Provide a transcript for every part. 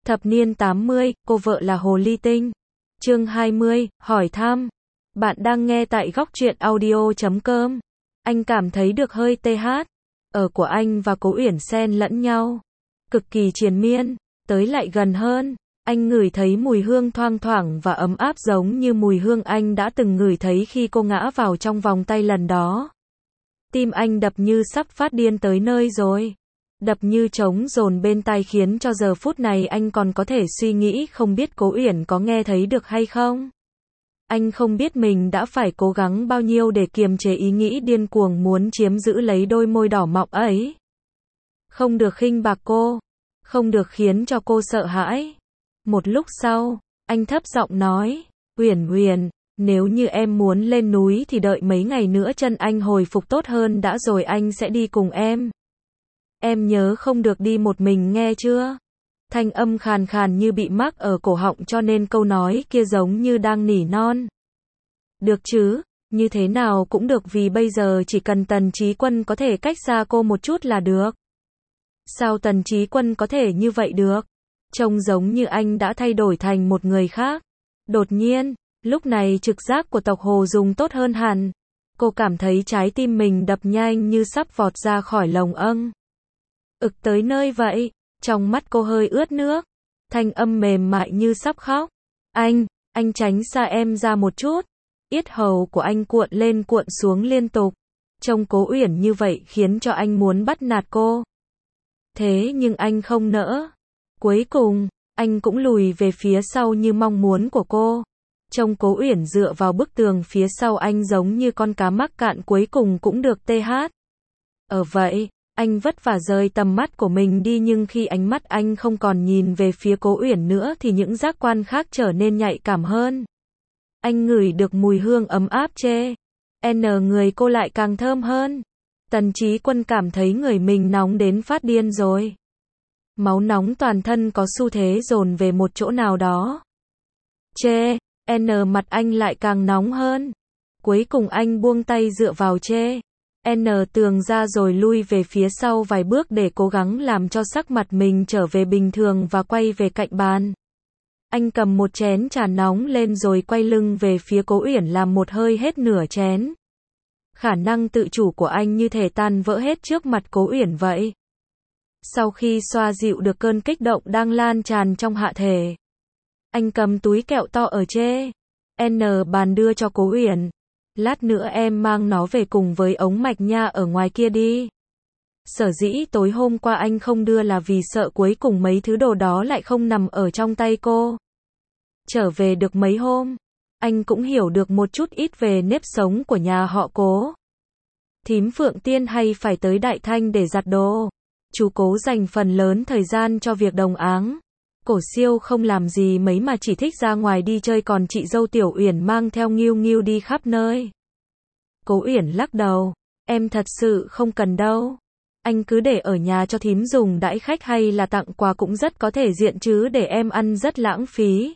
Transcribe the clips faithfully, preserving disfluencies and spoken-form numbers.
Thập niên tám mươi, cô vợ là Hồ Ly Tinh. Chương hai mươi, hỏi thăm. Bạn đang nghe tại góc truyện audio chấm com. Anh cảm thấy được hơi tê hát ở của anh và Cố Uyển xen lẫn nhau, cực kỳ triền miên. Tới lại gần hơn, anh ngửi thấy mùi hương thoang thoảng và ấm áp giống như mùi hương anh đã từng ngửi thấy khi cô ngã vào trong vòng tay lần đó. Tim anh đập như sắp phát điên tới nơi rồi. Đập như trống dồn bên tai khiến cho giờ phút này anh còn có thể suy nghĩ không biết Cố Uyển có nghe thấy được hay không. Anh không biết mình đã phải cố gắng bao nhiêu để kiềm chế ý nghĩ điên cuồng muốn chiếm giữ lấy đôi môi đỏ mọng ấy. Không được khinh bạc cô, không được khiến cho cô sợ hãi. Một lúc sau, anh thấp giọng nói, Uyển Uyển, nếu như em muốn lên núi thì đợi mấy ngày nữa chân anh hồi phục tốt hơn đã rồi anh sẽ đi cùng em. Em nhớ không được đi một mình nghe chưa? Thanh âm khàn khàn như bị mắc ở cổ họng cho nên câu nói kia giống như đang nỉ non. Được chứ, như thế nào cũng được vì bây giờ chỉ cần Tần Chí Quân có thể cách xa cô một chút là được. Sao Tần Chí Quân có thể như vậy được? Trông giống như anh đã thay đổi thành một người khác. Đột nhiên, lúc này trực giác của tộc Hồ dùng tốt hơn hẳn. Cô cảm thấy trái tim mình đập nhanh như sắp vọt ra khỏi lồng âng. Ực tới nơi vậy, trong mắt cô hơi ướt nước, thanh âm mềm mại như sắp khóc. Anh, anh tránh xa em ra một chút. Yết hầu của anh cuộn lên cuộn xuống liên tục. Trông Cố Uyển như vậy khiến cho anh muốn bắt nạt cô. Thế nhưng anh không nỡ. Cuối cùng, anh cũng lùi về phía sau như mong muốn của cô. Trông Cố Uyển dựa vào bức tường phía sau anh giống như con cá mắc cạn cuối cùng cũng được tê hát. Ở vậy, anh vất vả rời tầm mắt của mình đi nhưng khi ánh mắt anh không còn nhìn về phía Cố Uyển nữa thì những giác quan khác trở nên nhạy cảm hơn. Anh ngửi được mùi hương ấm áp chê. N người cô lại càng thơm hơn. Tần Chí Quân cảm thấy người mình nóng đến phát điên rồi. Máu nóng toàn thân có xu thế dồn về một chỗ nào đó. Chê, N mặt anh lại càng nóng hơn. Cuối cùng anh buông tay dựa vào chê. N tường ra rồi lui về phía sau vài bước để cố gắng làm cho sắc mặt mình trở về bình thường và quay về cạnh bàn. Anh cầm một chén trà nóng lên rồi quay lưng về phía Cố Uyển làm một hơi hết nửa chén. Khả năng tự chủ của anh như thể tan vỡ hết trước mặt Cố Uyển vậy. Sau khi xoa dịu được cơn kích động đang lan tràn trong hạ thể, anh cầm túi kẹo to ở chê. N bàn đưa cho Cố Uyển. Lát nữa em mang nó về cùng với ống mạch nha ở ngoài kia đi. Sở dĩ tối hôm qua anh không đưa là vì sợ cuối cùng mấy thứ đồ đó lại không nằm ở trong tay cô. Trở về được mấy hôm, anh cũng hiểu được một chút ít về nếp sống của nhà họ Cố. Thím Phượng Tiên hay phải tới Đại Thanh để giặt đồ. Chú Cố dành phần lớn thời gian cho việc đồng áng. Cổ Siêu không làm gì mấy mà chỉ thích ra ngoài đi chơi còn chị dâu Tiểu Uyển mang theo Nghiêu Nghiêu đi khắp nơi. Cố Uyển lắc đầu, em thật sự không cần đâu. Anh cứ để ở nhà cho thím dùng đãi khách hay là tặng quà cũng rất có thể diện chứ để em ăn rất lãng phí.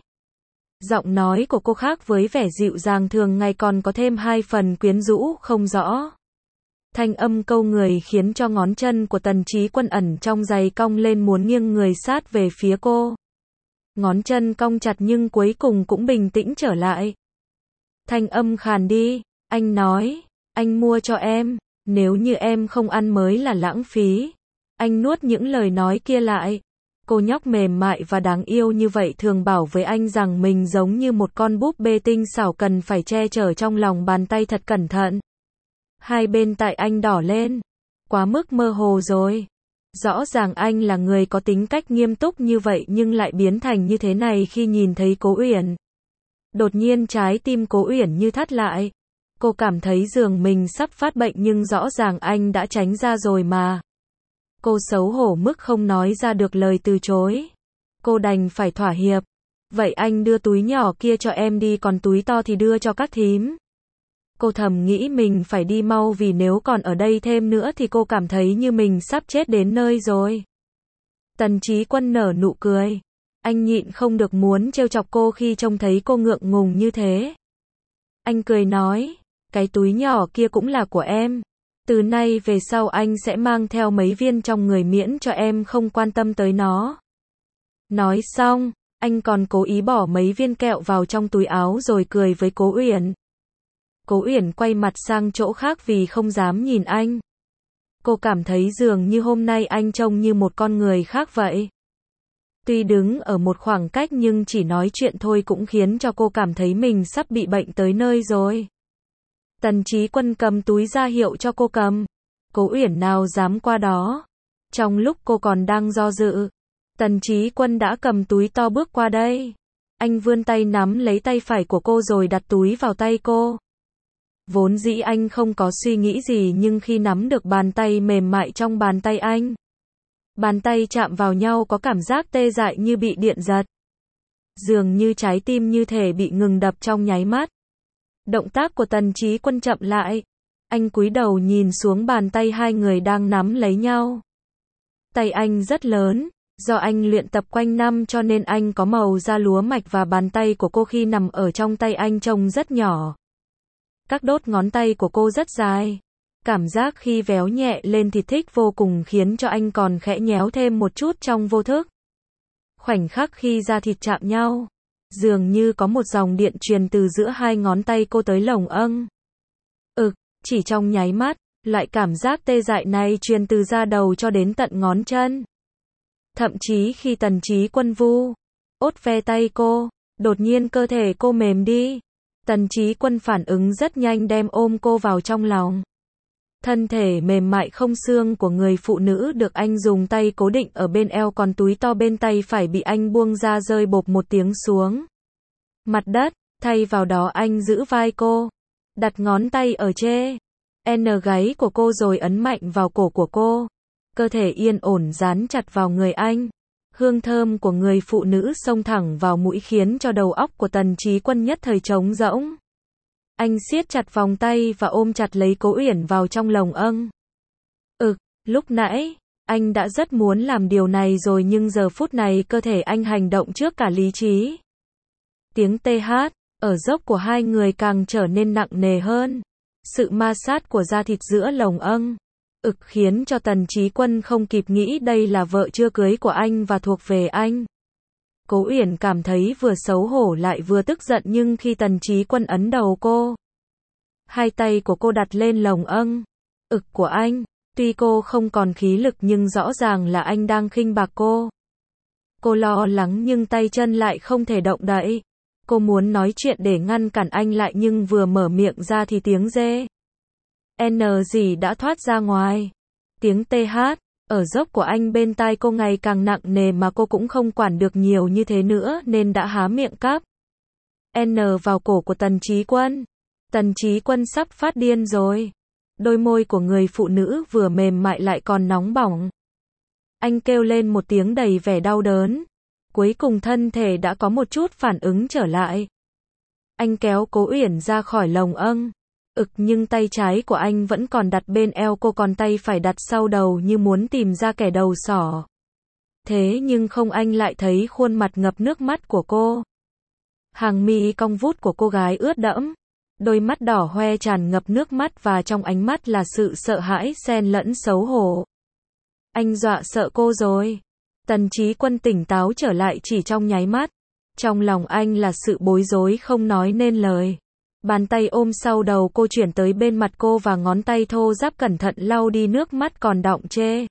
Giọng nói của cô khác với vẻ dịu dàng thường ngày còn có thêm hai phần quyến rũ không rõ. Thanh âm câu người khiến cho ngón chân của Tần Chí Quân ẩn trong giày cong lên muốn nghiêng người sát về phía cô. Ngón chân cong chặt nhưng cuối cùng cũng bình tĩnh trở lại. Thanh âm khàn đi, anh nói, anh mua cho em, nếu như em không ăn mới là lãng phí. Anh nuốt những lời nói kia lại. Cô nhóc mềm mại và đáng yêu như vậy thường bảo với anh rằng mình giống như một con búp bê tinh xảo cần phải che chở trong lòng bàn tay thật cẩn thận. Hai bên tai anh đỏ lên. Quá mức mơ hồ rồi. Rõ ràng anh là người có tính cách nghiêm túc như vậy nhưng lại biến thành như thế này khi nhìn thấy Cố Uyển. Đột nhiên trái tim Cố Uyển như thắt lại. Cô cảm thấy giường mình sắp phát bệnh nhưng rõ ràng anh đã tránh ra rồi mà. Cô xấu hổ mức không nói ra được lời từ chối. Cô đành phải thỏa hiệp. Vậy anh đưa túi nhỏ kia cho em đi còn túi to thì đưa cho các thím. Cô thầm nghĩ mình phải đi mau vì nếu còn ở đây thêm nữa thì cô cảm thấy như mình sắp chết đến nơi rồi. Tần Chí Quân nở nụ cười. Anh nhịn không được muốn trêu chọc cô khi trông thấy cô ngượng ngùng như thế. Anh cười nói, cái túi nhỏ kia cũng là của em. Từ nay về sau anh sẽ mang theo mấy viên trong người miễn cho em không quan tâm tới nó. Nói xong, anh còn cố ý bỏ mấy viên kẹo vào trong túi áo rồi cười với Cố Uyển. Cố Uyển quay mặt sang chỗ khác vì không dám nhìn anh. Cô cảm thấy dường như hôm nay anh trông như một con người khác vậy. Tuy đứng ở một khoảng cách nhưng chỉ nói chuyện thôi cũng khiến cho cô cảm thấy mình sắp bị bệnh tới nơi rồi. Tần Chí Quân cầm túi ra hiệu cho cô cầm. Cố Uyển nào dám qua đó. Trong lúc cô còn đang do dự, Tần Chí Quân đã cầm túi to bước qua đây. Anh vươn tay nắm lấy tay phải của cô rồi đặt túi vào tay cô. Vốn dĩ anh không có suy nghĩ gì nhưng khi nắm được bàn tay mềm mại trong bàn tay anh, bàn tay chạm vào nhau có cảm giác tê dại như bị điện giật. Dường như trái tim như thể bị ngừng đập trong nháy mắt. Động tác của Tần Chí Quân chậm lại. Anh cúi đầu nhìn xuống bàn tay hai người đang nắm lấy nhau. Tay anh rất lớn, do anh luyện tập quanh năm cho nên anh có màu da lúa mạch và bàn tay của cô khi nằm ở trong tay anh trông rất nhỏ. Các đốt ngón tay của cô rất dài. Cảm giác khi véo nhẹ lên thì thích vô cùng khiến cho anh còn khẽ nhéo thêm một chút trong vô thức. Khoảnh khắc khi da thịt chạm nhau, dường như có một dòng điện truyền từ giữa hai ngón tay cô tới lồng âng. Ực, chỉ trong nháy mắt, loại cảm giác tê dại này truyền từ da đầu cho đến tận ngón chân. Thậm chí khi Tần Chí Quân vu ốt ve tay cô, đột nhiên cơ thể cô mềm đi. Tần Chí Quân phản ứng rất nhanh đem ôm cô vào trong lòng. Thân thể mềm mại không xương của người phụ nữ được anh dùng tay cố định ở bên eo, còn túi to bên tay phải bị anh buông ra rơi bộp một tiếng xuống mặt đất, thay vào đó anh giữ vai cô, đặt ngón tay ở trên N gáy của cô rồi ấn mạnh vào cổ của cô. Cơ thể yên ổn dán chặt vào người anh. Hương thơm của người phụ nữ xông thẳng vào mũi khiến cho đầu óc của Tần Chí Quân nhất thời trống rỗng. Anh siết chặt vòng tay và ôm chặt lấy Cố Uyển vào trong lồng âng. Ực, lúc nãy, anh đã rất muốn làm điều này rồi nhưng giờ phút này cơ thể anh hành động trước cả lý trí. Tiếng tê hát ở dốc của hai người càng trở nên nặng nề hơn. Sự ma sát của da thịt giữa lồng âng, ực khiến cho Tần Chí Quân không kịp nghĩ đây là vợ chưa cưới của anh và thuộc về anh. Cố Uyển cảm thấy vừa xấu hổ lại vừa tức giận nhưng khi Tần Chí Quân ấn đầu cô, hai tay của cô đặt lên lồng âng, ực của anh, tuy cô không còn khí lực nhưng rõ ràng là anh đang khinh bạc cô. Cô lo lắng nhưng tay chân lại không thể động đậy. Cô muốn nói chuyện để ngăn cản anh lại nhưng vừa mở miệng ra thì tiếng dê N gì đã thoát ra ngoài. Tiếng tê hát ở dốc của anh bên tai cô ngày càng nặng nề mà cô cũng không quản được nhiều như thế nữa nên đã há miệng cắp N vào cổ của Tần Chí Quân. Tần Chí Quân sắp phát điên rồi. Đôi môi của người phụ nữ vừa mềm mại lại còn nóng bỏng. Anh kêu lên một tiếng đầy vẻ đau đớn. Cuối cùng thân thể đã có một chút phản ứng trở lại. Anh kéo Cố Uyển ra khỏi lồng âng. Ực nhưng tay trái của anh vẫn còn đặt bên eo cô, còn tay phải đặt sau đầu như muốn tìm ra kẻ đầu sỏ. Thế nhưng không, anh lại thấy khuôn mặt ngập nước mắt của cô. Hàng mi cong vút của cô gái ướt đẫm. Đôi mắt đỏ hoe tràn ngập nước mắt và trong ánh mắt là sự sợ hãi xen lẫn xấu hổ. Anh dọa sợ cô rồi. Tần Chí Quân tỉnh táo trở lại chỉ trong nháy mắt. Trong lòng anh là sự bối rối không nói nên lời. Bàn tay ôm sau đầu cô chuyển tới bên mặt cô và ngón tay thô ráp cẩn thận lau đi nước mắt còn đọng trên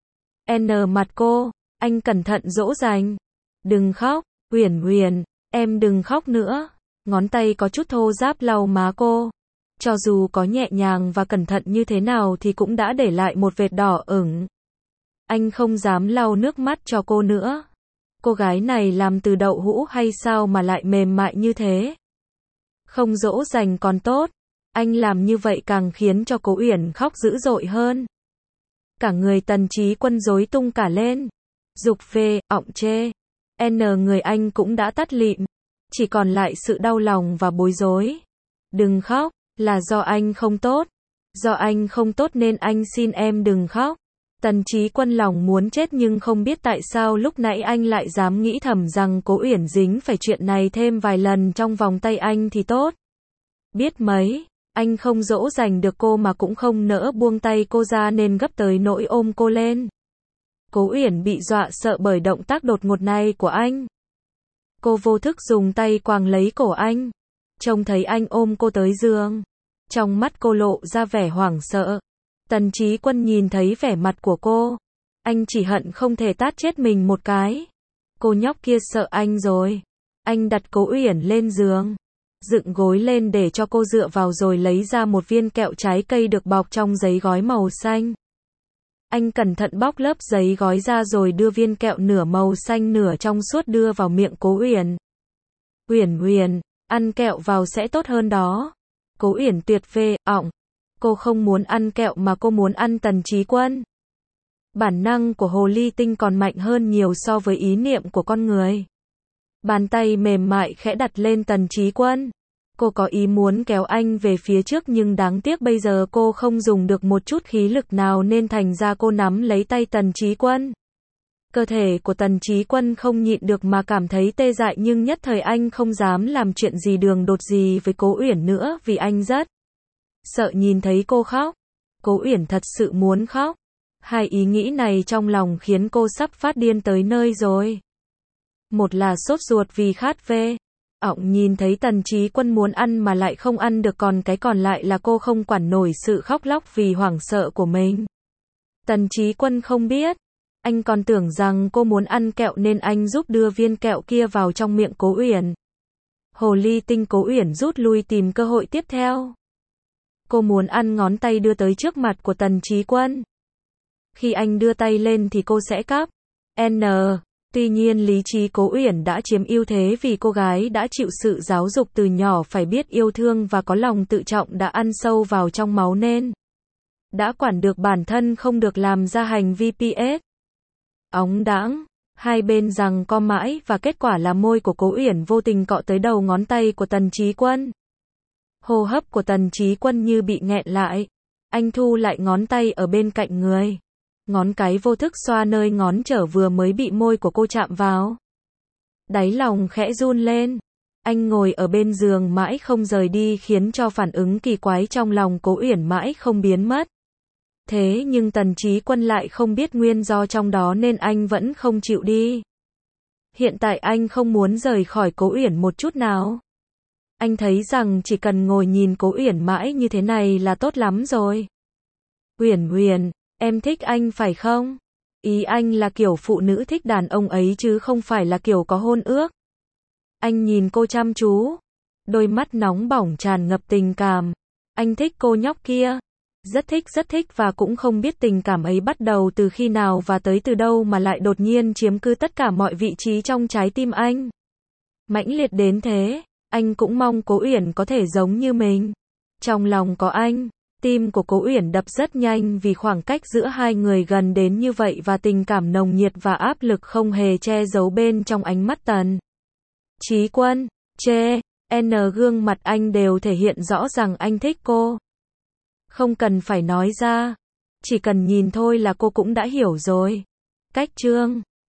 N mặt cô. Anh cẩn thận dỗ dành. Đừng khóc, Uyển Uyển, em đừng khóc nữa. Ngón tay có chút thô ráp lau má cô. Cho dù có nhẹ nhàng và cẩn thận như thế nào thì cũng đã để lại một vệt đỏ ửng. Anh không dám lau nước mắt cho cô nữa. Cô gái này làm từ đậu hũ hay sao mà lại mềm mại như thế? Không dỗ dành còn tốt. Anh làm như vậy càng khiến cho Cố Uyển khóc dữ dội hơn. Cả người Tần Chí Quân rối tung cả lên. Dục về, ọng chê. N người anh cũng đã tắt lịm. Chỉ còn lại sự đau lòng và bối rối. Đừng khóc, là do anh không tốt. Do anh không tốt nên anh xin em đừng khóc. Tần Chí Quân lòng muốn chết nhưng không biết tại sao lúc nãy anh lại dám nghĩ thầm rằng Cố Uyển dính phải chuyện này thêm vài lần trong vòng tay anh thì tốt. Biết mấy, anh không dỗ dành được cô mà cũng không nỡ buông tay cô ra nên gấp tới nỗi ôm cô lên. Cố Uyển bị dọa sợ bởi động tác đột ngột này của anh. Cô vô thức dùng tay quàng lấy cổ anh. Trông thấy anh ôm cô tới giường. Trong mắt cô lộ ra vẻ hoảng sợ. Tần Chí Quân nhìn thấy vẻ mặt của cô. Anh chỉ hận không thể tát chết mình một cái. Cô nhóc kia sợ anh rồi. Anh đặt Cố Uyển lên giường. Dựng gối lên để cho cô dựa vào rồi lấy ra một viên kẹo trái cây được bọc trong giấy gói màu xanh. Anh cẩn thận bóc lớp giấy gói ra rồi đưa viên kẹo nửa màu xanh nửa trong suốt đưa vào miệng Cố Uyển. Uyển Uyển, ăn kẹo vào sẽ tốt hơn đó. Cố Uyển tuyệt vê, ọng. Cô không muốn ăn kẹo mà cô muốn ăn Tần Chí Quân. Bản năng của hồ ly tinh còn mạnh hơn nhiều so với ý niệm của con người. Bàn tay mềm mại khẽ đặt lên Tần Chí Quân. Cô có ý muốn kéo anh về phía trước nhưng đáng tiếc bây giờ cô không dùng được một chút khí lực nào nên thành ra cô nắm lấy tay Tần Chí Quân. Cơ thể của Tần Chí Quân không nhịn được mà cảm thấy tê dại nhưng nhất thời anh không dám làm chuyện gì đường đột gì với Cố Uyển nữa vì anh rất sợ nhìn thấy cô khóc. Cố Uyển thật sự muốn khóc. Hai ý nghĩ này trong lòng khiến cô sắp phát điên tới nơi rồi. Một là sốt ruột vì khát về. Ọng nhìn thấy Tần Chí Quân muốn ăn mà lại không ăn được, còn cái còn lại là cô không quản nổi sự khóc lóc vì hoảng sợ của mình. Tần Chí Quân không biết. Anh còn tưởng rằng cô muốn ăn kẹo nên anh giúp đưa viên kẹo kia vào trong miệng Cố Uyển. Hồ ly tinh Cố Uyển rút lui tìm cơ hội tiếp theo. Cô muốn ăn ngón tay đưa tới trước mặt của Tần Chí Quân. Khi anh đưa tay lên thì cô sẽ cắp. N. Tuy nhiên lý trí Cố Uyển đã chiếm ưu thế vì cô gái đã chịu sự giáo dục từ nhỏ phải biết yêu thương và có lòng tự trọng đã ăn sâu vào trong máu nên đã quản được bản thân không được làm ra hành vi pê ét. Óng đãng, hai bên giằng co mãi và kết quả là môi của Cố Uyển vô tình cọ tới đầu ngón tay của Tần Chí Quân. Hô hấp của Tần Chí Quân như bị nghẹn lại. Anh thu lại ngón tay ở bên cạnh người. Ngón cái vô thức xoa nơi ngón trở vừa mới bị môi của cô chạm vào. Đáy lòng khẽ run lên. Anh ngồi ở bên giường mãi không rời đi khiến cho phản ứng kỳ quái trong lòng Cố Uyển mãi không biến mất. Thế nhưng Tần Chí Quân lại không biết nguyên do trong đó nên anh vẫn không chịu đi. Hiện tại anh không muốn rời khỏi Cố Uyển một chút nào. Anh thấy rằng chỉ cần ngồi nhìn Cố Uyển mãi như thế này là tốt lắm rồi. Uyển Uyển, em thích anh phải không? Ý anh là kiểu phụ nữ thích đàn ông ấy chứ không phải là kiểu có hôn ước. Anh nhìn cô chăm chú. Đôi mắt nóng bỏng tràn ngập tình cảm. Anh thích cô nhóc kia. Rất thích rất thích và cũng không biết tình cảm ấy bắt đầu từ khi nào và tới từ đâu mà lại đột nhiên chiếm cứ tất cả mọi vị trí trong trái tim anh. Mãnh liệt đến thế, anh cũng mong Cố Uyển có thể giống như mình. Trong lòng có anh, tim của Cố Uyển đập rất nhanh vì khoảng cách giữa hai người gần đến như vậy và tình cảm nồng nhiệt và áp lực không hề che giấu bên trong ánh mắt Tần Chí Quân. Chê, N gương mặt anh đều thể hiện rõ rằng anh thích cô. Không cần phải nói ra, chỉ cần nhìn thôi là cô cũng đã hiểu rồi. Cách chương